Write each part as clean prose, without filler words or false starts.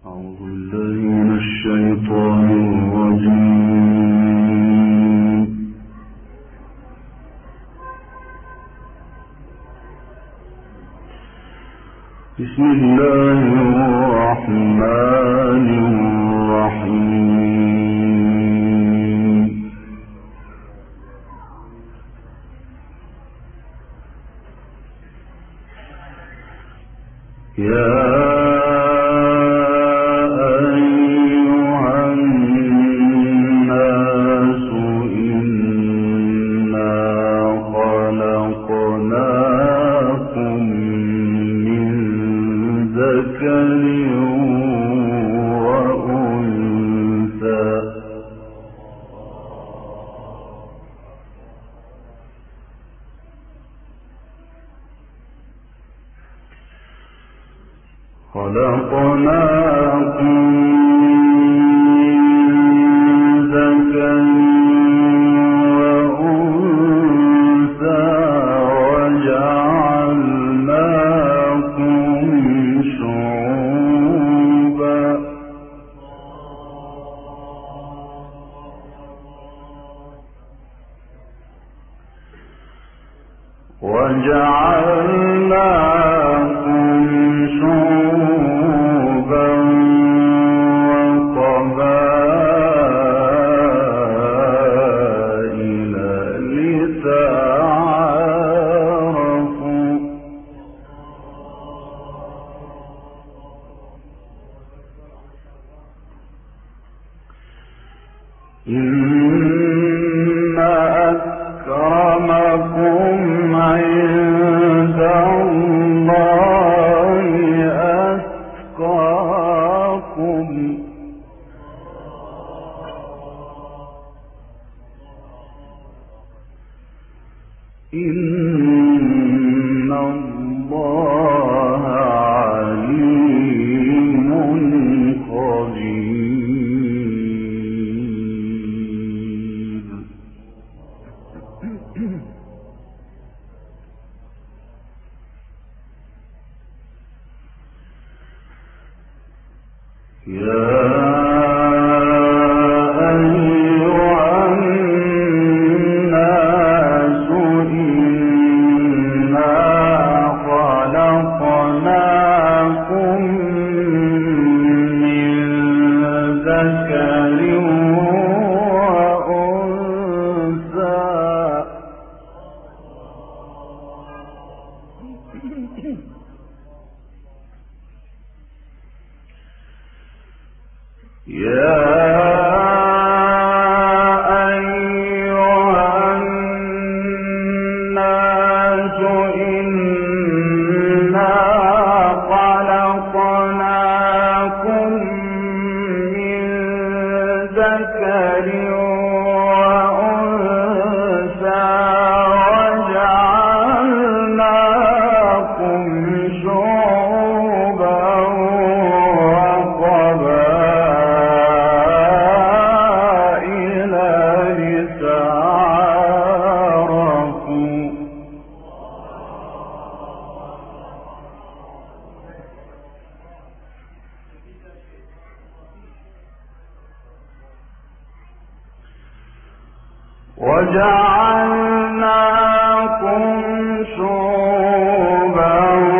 أعوذ بالله من الشيطان الرجيم. بسم الله الرحمن الرحيم. يا خلقناكم من ذكر وأنثى وجعلناكم شعوبا إن أكرمكم عند الله أتقاكم إن الله عليم خبير. وجعلناكم شعوبا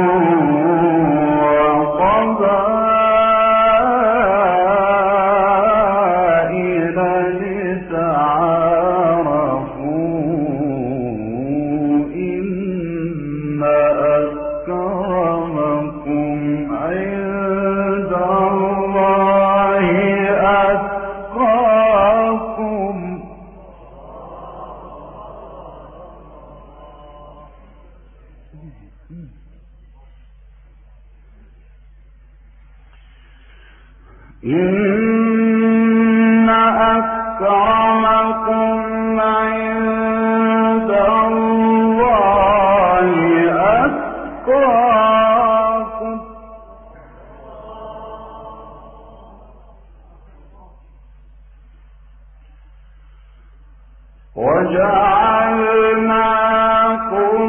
وقبائل لتعارفوا إن أكرمكم عند الله أتقاكم إن أكرمكم عند الله أتقاكم وجعلناكم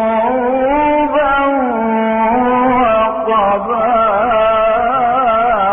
شعوبا وقبائل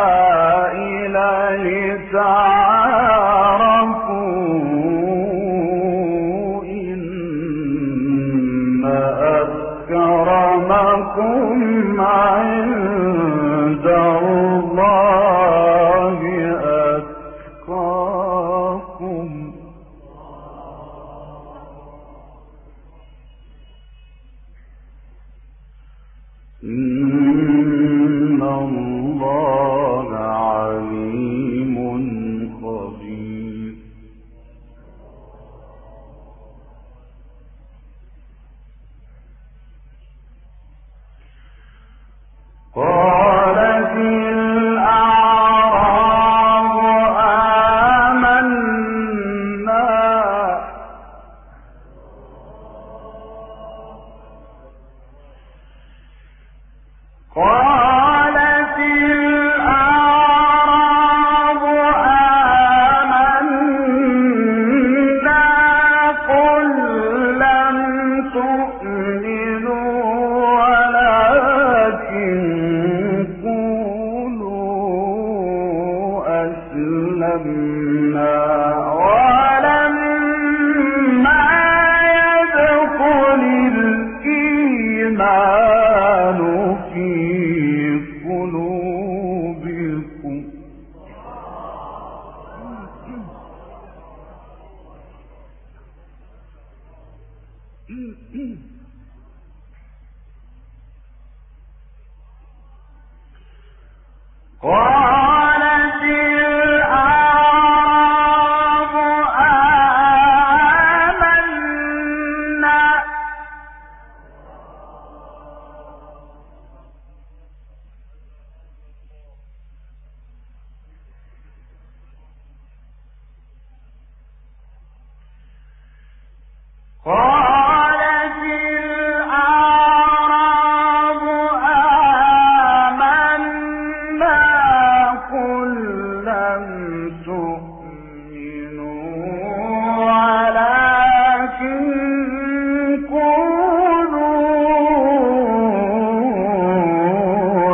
قالت الأعراب آمنا قالت الأعراب آمنا قل لم تؤمنوا ولكن قولوا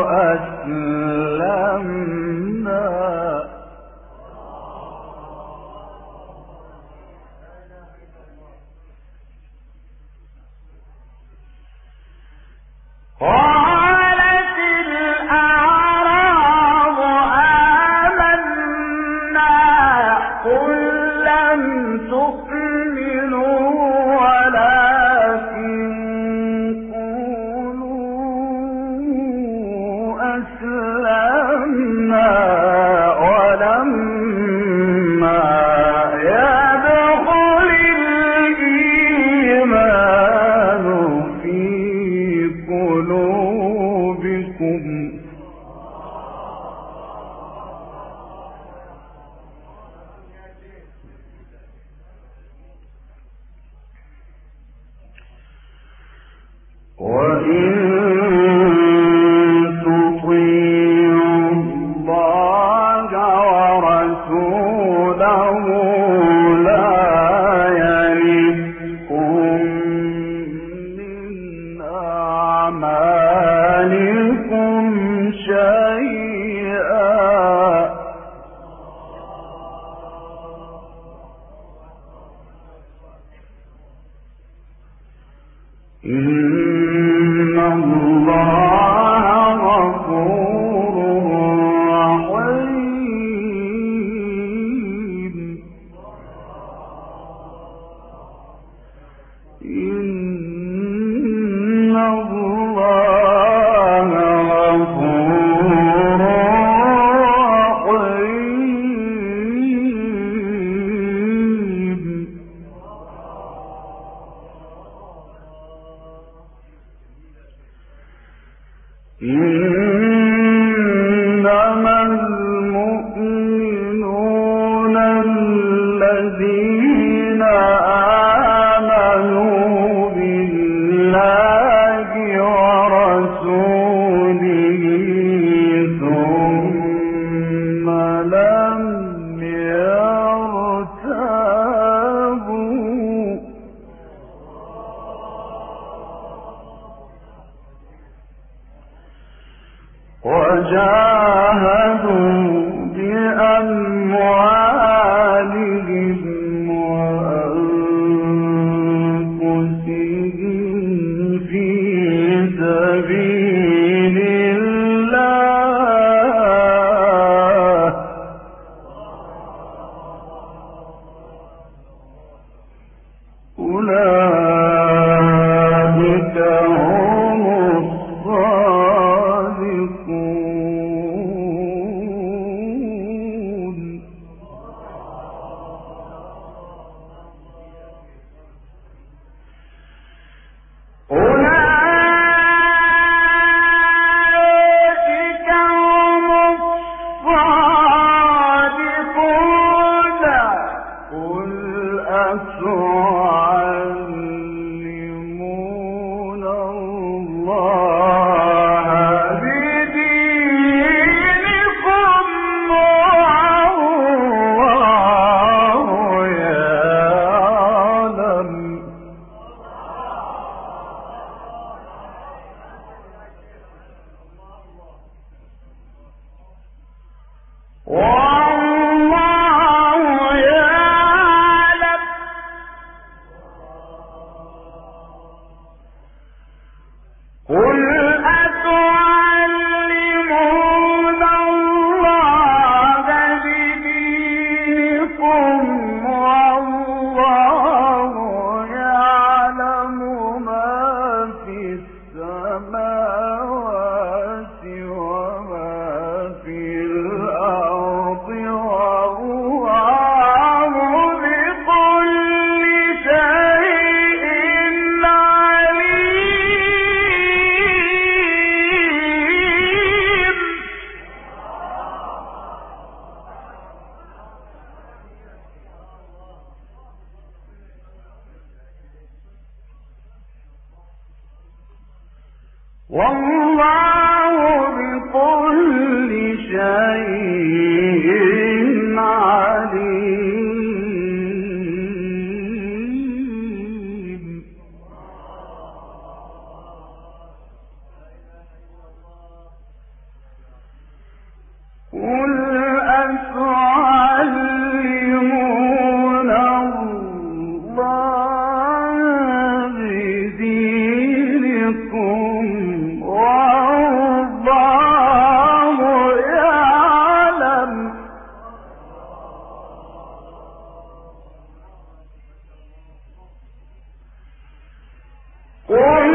أسلمنا قالت الأعراب آمنا قل لم تؤمنوا ولكن قولوا أسلمنا ولما يدخل الإيمان في قلوبكم وإن تطيعوا الله ورسوله لا يلدكم من أعمالكم شيئا إن الله غفور رحيم إن الله غفور رحيم إنما المؤمنون الذين آمنوا بالله ورسوله ثم لم يرتابوا وجاهدوا بأموالهم وأنفسهم في سبيل الله أولئك هم الصادقون والله بكل شيء عليم. قل أتعلمون الله بدينكم والله يعلم. قل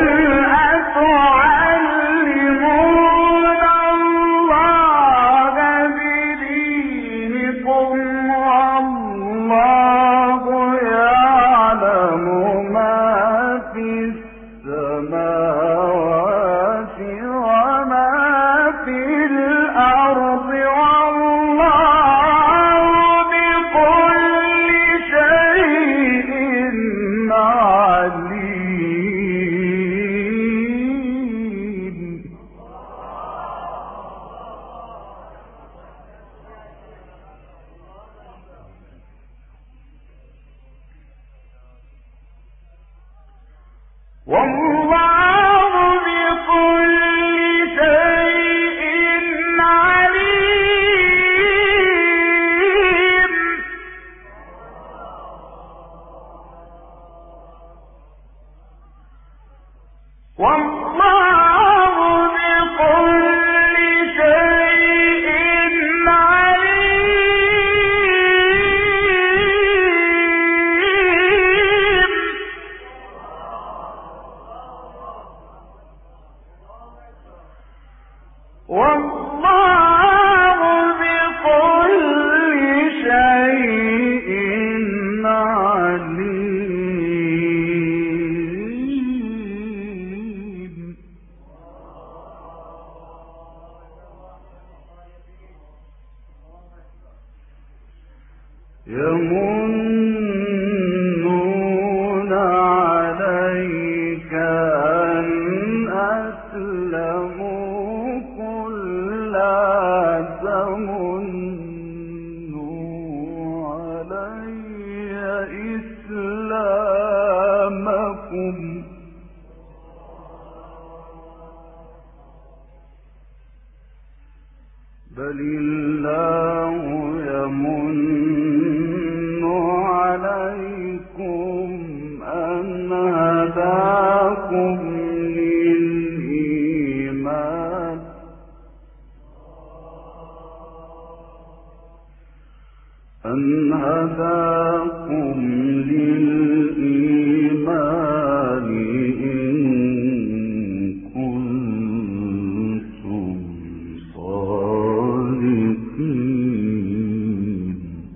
أتعلمون الله بدينكم والله يعلم ما في السماوات وما في الأرض والله بكل شيء عليم. والله بكل شيء عليم. والله بكل شيء عليم. والله بكل شيء عليم. يمنون عليك أن أسلموا قل لا تمنوا علي إسلامكم بل الله يمن عليكم أن هداكم للإيمان إن كنتم صادقين.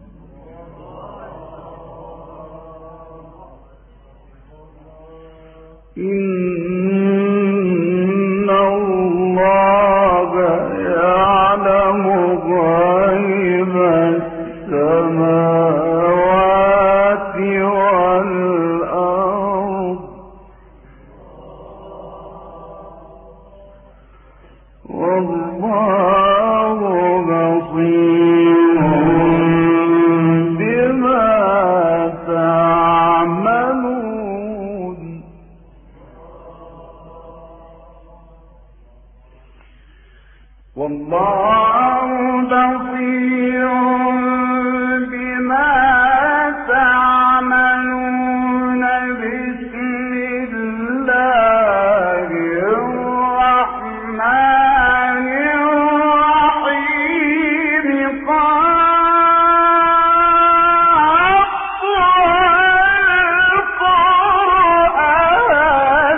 إن الله يعلم غيب السماوات والأرض والله بصير بما تعملون. والله بصير بما تعملون. بسم الله الرحمن الرحيم. قاف والقرآن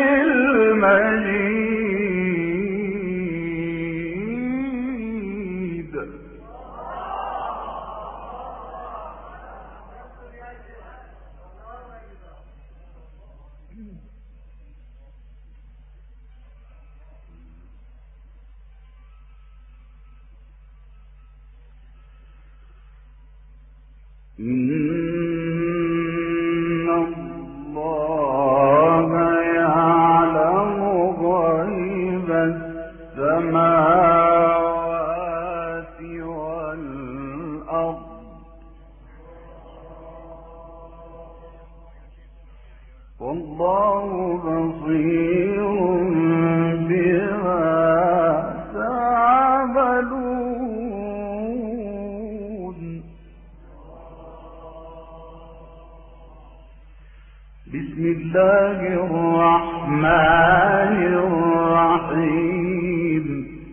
المجيد. إن الله يعلم غيب بسم الله الرحمن الرحيم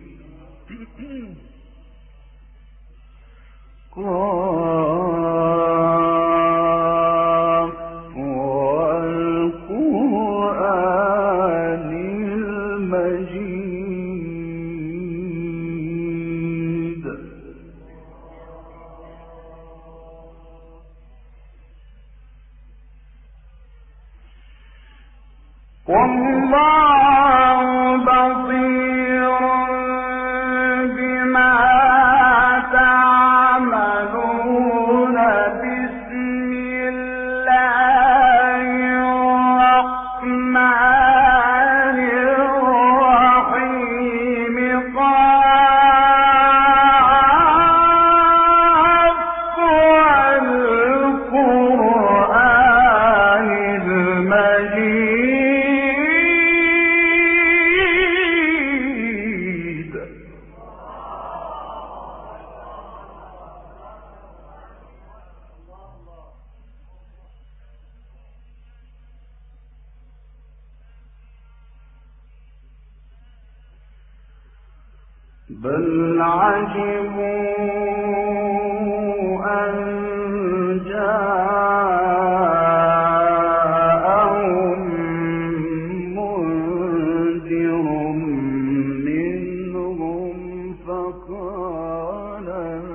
والقرآن المجيد والله بصير بما تعملون بسم الله الرحمن الرحيم قاف والقرآن المجيد بل عجبوا أن جاءهم منذر منهم فقال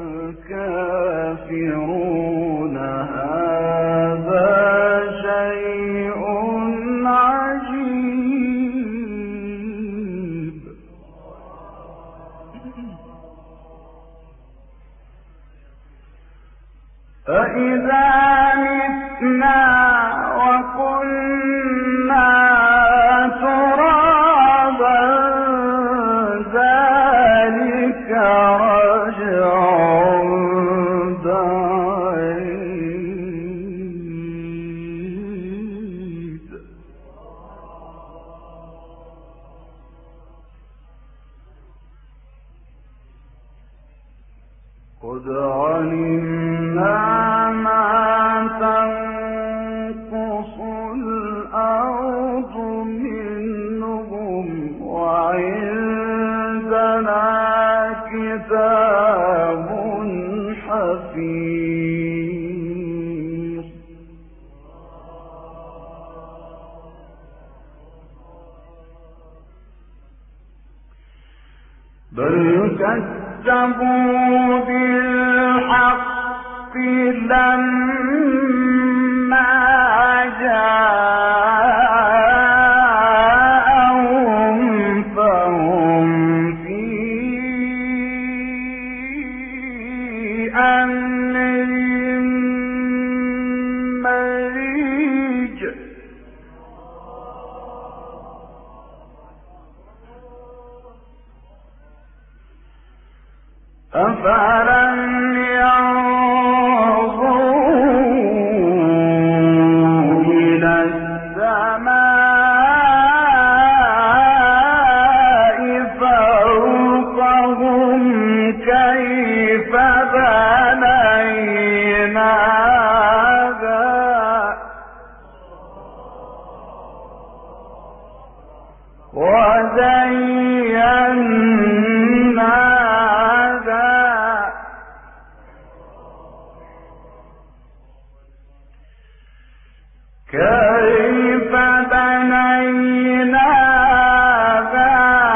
الكافرون هذا شيء عجيب أَإِذَا مِتْنَا وَكُنَّا تُرَابًا ذَلِكَ رَجْعٌ بَعِيدٌ قد علمنا ما تنقص الأرض منهم وعندنا كتاب حفيظ بل كذبوا بالحق لما جاءهم فهم في أمر مريج أفلم ينظروا إلى السماء فوقهم كيف بنيناها وزيناها كيف بنيناها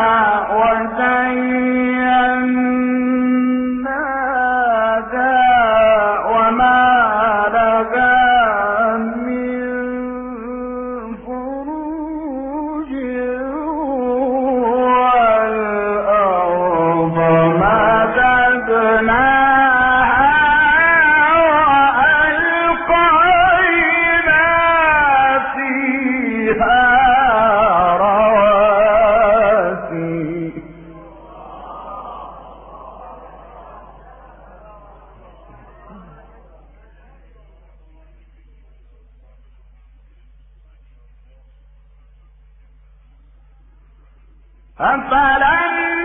وزيناها وما لها من فروج والأرض مددناها وألقينا فيها رواسي أفلم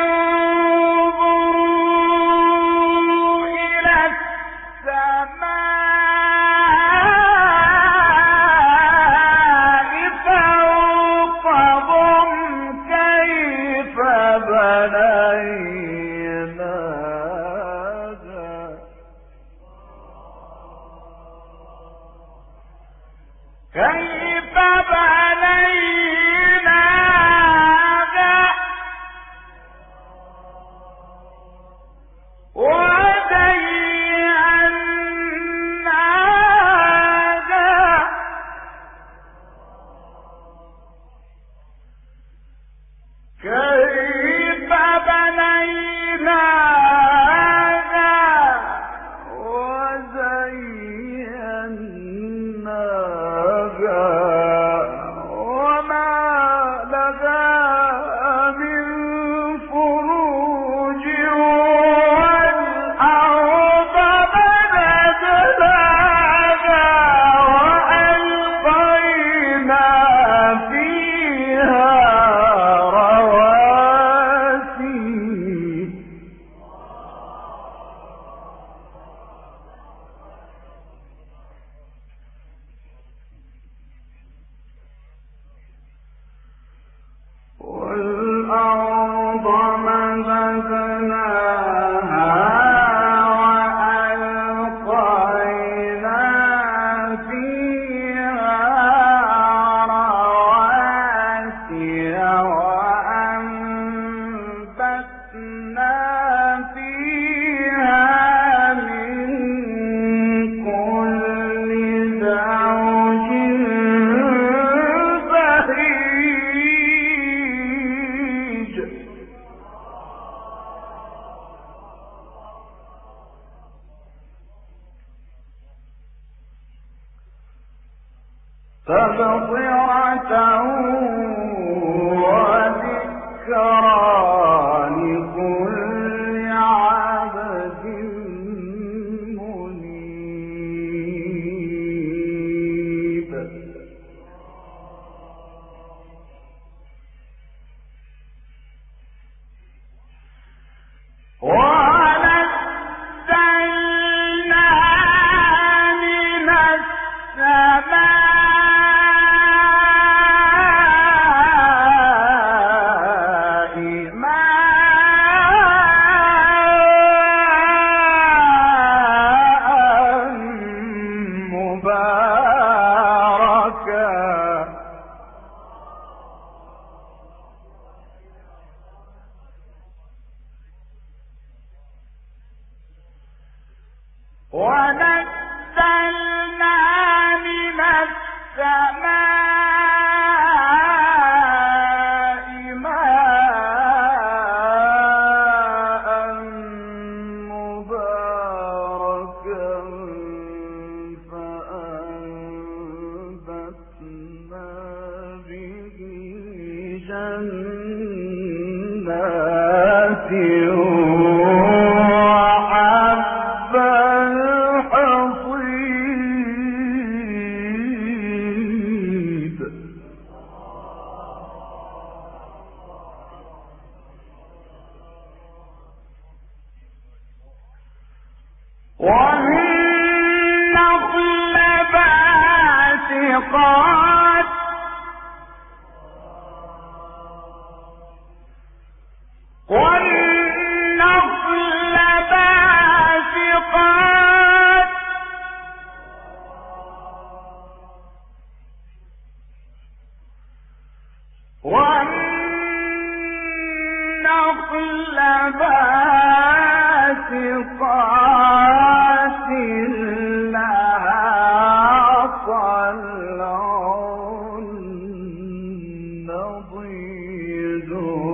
ينظروا إلى السماء تبصرة وذكرى لكل عبد منيب. ونزلنا من السماء ونزلنا من السماء ماء مباركا فأنبتنا به جنات والنخل باسقات والنخل باسقات لها طلع نضيد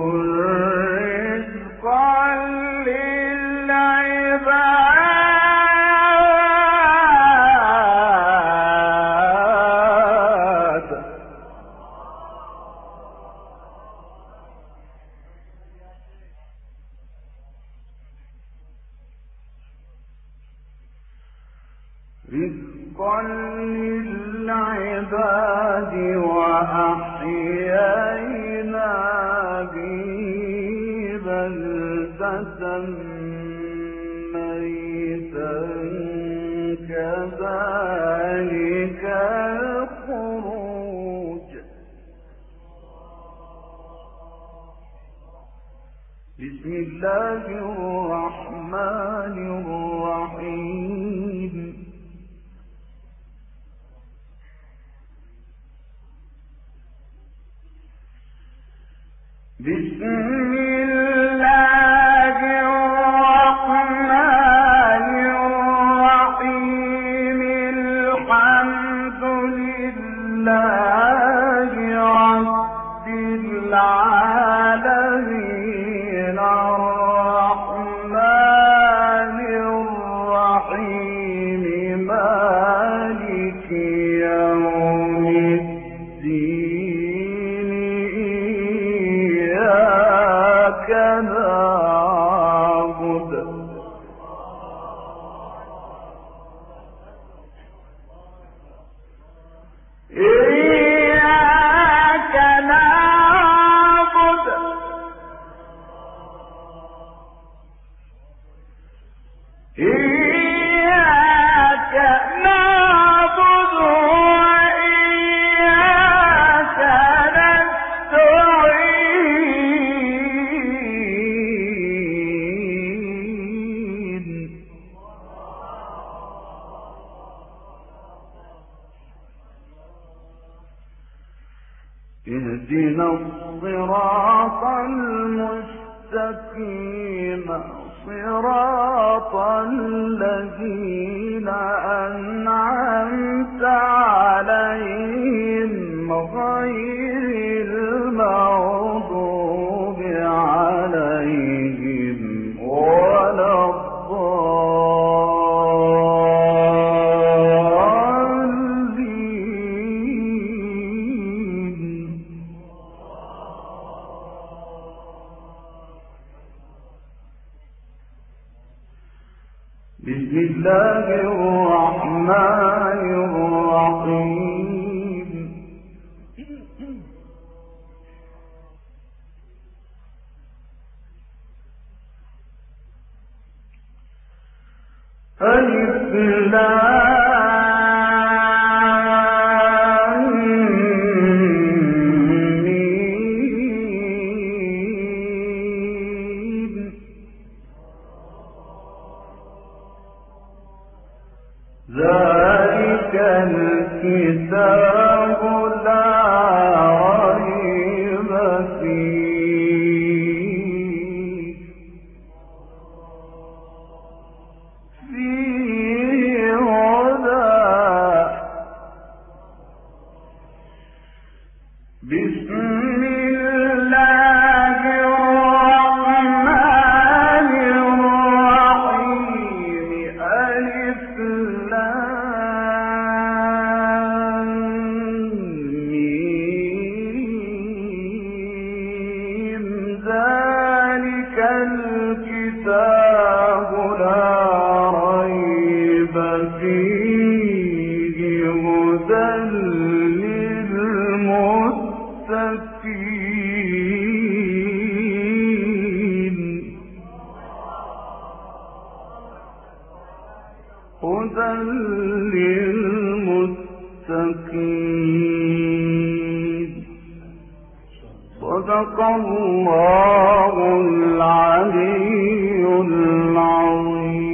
رزقا للعباد. رزقا للعباد وأحيينا به بلدة ميتا كذلك الخروج. بسم الله الرحمن الرحيم. بسم الله الرحمن الرحيم. الحمد لله رب العالمين الرحمن الرحيم مالك يوم الدين إياك نعبد إياك نعبد وإياك نستعين. اهدنا الصراط المستقيم صراط الذين أنعمت عليهم غير المغضوب عليهم ولا الضالين. بسم الله الرحمن الرحيم ألف لام ميم ذلك الكتاب لا ريب فيه هدى بسم الله الرحمن الرحيم ألف لام ميم ذلك الكتاب لا ريب فيه هدى للمتقين هدى للمتقين صدق الله العلي العظيم